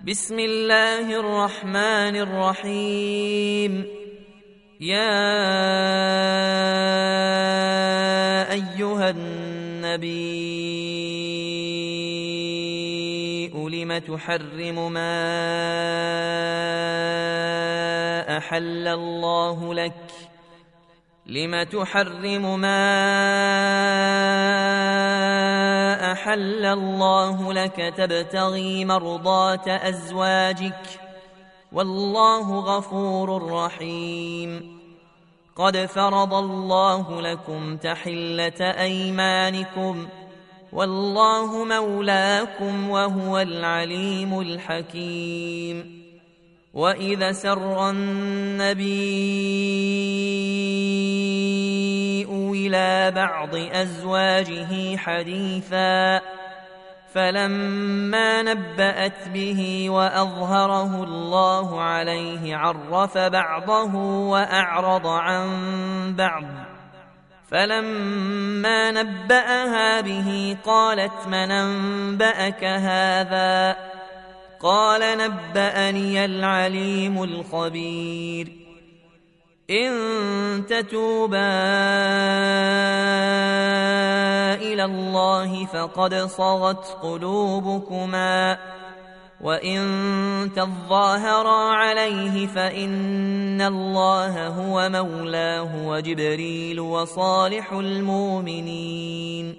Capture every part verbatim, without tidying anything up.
بسم الله الرحمن الرحيم. يا أيها النبي لم تحرم ما أحل الله لك لم تحرم ما أحل الله لك تبتغي مرضات أزواجك والله غفور رحيم. قد فرض الله لكم تحلة أيمانكم والله مولاكم وهو العليم الحكيم. وإذا سر النبي إلى بعض أزواجه حديثا فلما نبأت به وأظهره الله عليه عرف بعضه وأعرض عن بعض، فلما نبأها به قالت من أنبأك هذا؟ قال نبأني العليم الخبير. إن تتوبا إلى الله فقد صغت قلوبكما، وإن تظاهرا عليه فإن الله هو مولاه وجبريل وصالح المؤمنين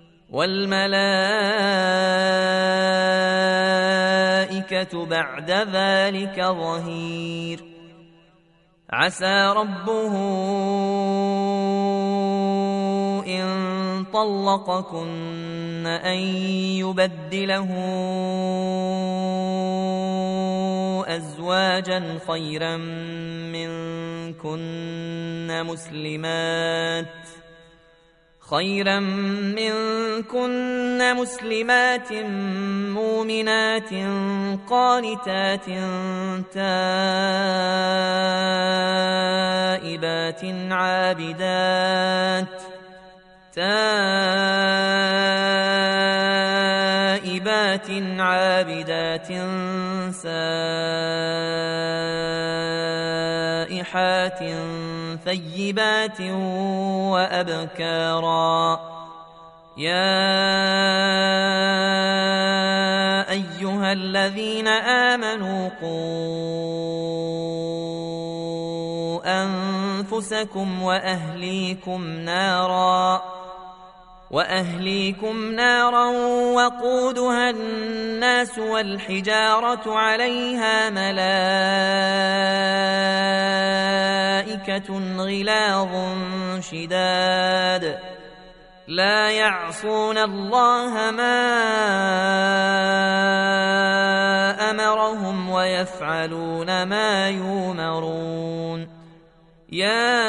والملائكة بعد ذلك ظهير. عسى ربه إن طلقكن أن يبدله أزواجا خيرا منكن مسلمات خيرا منكن مسلمات مؤمنات قانتات تائبات عابدات تائبات عابدات سائحات ثيبات وأبكارا. يا أيها الذين آمنوا قوا أنفسكم وأهليكم نارا وأهليكم نارا وقودها الناس والحجارة عليها ملائكة غلاظ شداد لا يعصون الله ما أمرهم ويفعلون ما يؤمرون. يا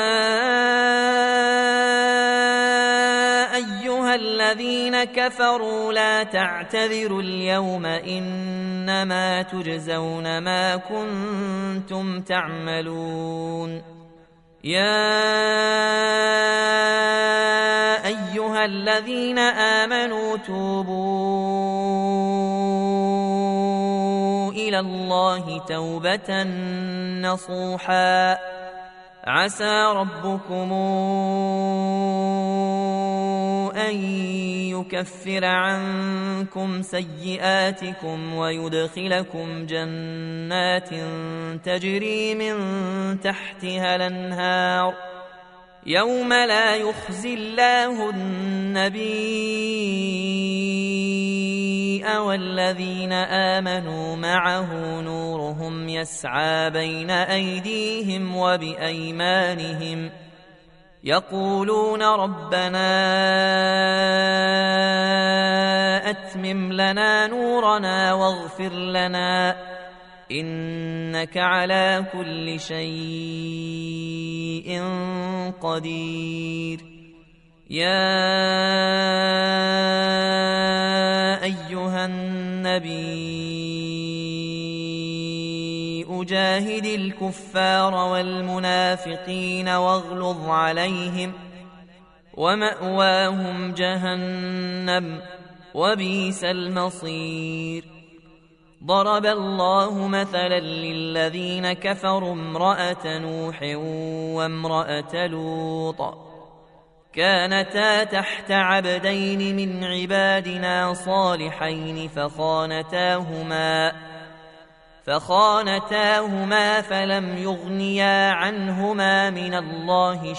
أيها الذين كفروا لا تعتذروا اليوم إنما تجزون ما كنتم تعملون. يا أيها الذين آمنوا توبوا إلى الله توبة نصوحا عسى ربكم أن يكفر عنكم سيئاتكم ويدخلكم جنات تجري من تحتها الأنهار يوم لا يخزي الله النبي والذين آمنوا معه نورهم يسعى بين أيديهم وبأيمانهم يقولون ربنا أتمم لنا نورنا واغفر لنا إنك على كل شيء قدير. يا أيها النبي جاهد الكفار والمنافقين واغلظ عليهم ومأواهم جهنم وبئس المصير. ضرب الله مثلا للذين كفروا امرأة نوح وامرأة لوط كانتا تحت عبدين من عبادنا صالحين فخانتاهما فخانتاهما فلم يغنيا عنهما من الله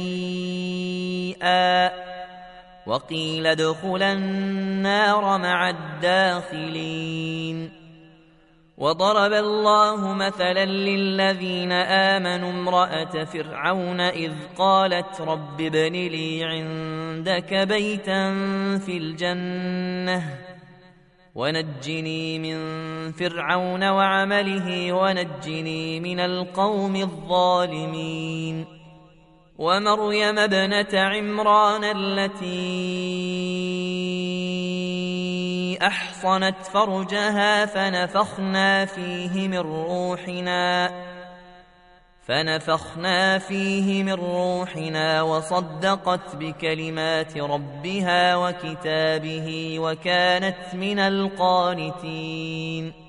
شيئا وقيل ادخلا النار مع الداخلين. وضرب الله مثلا للذين آمنوا امرأة فرعون إذ قالت رب ابن لي عندك بيتا في الجنة ونجني من فرعون وعمله ونجني من القوم الظالمين. ومريم ابنة عمران التي أحصنت فرجها فنفخنا فيه من روحنا فنفخنا فيه من روحنا وصدقت بكلمات ربها وكتابه وكانت من القانتين.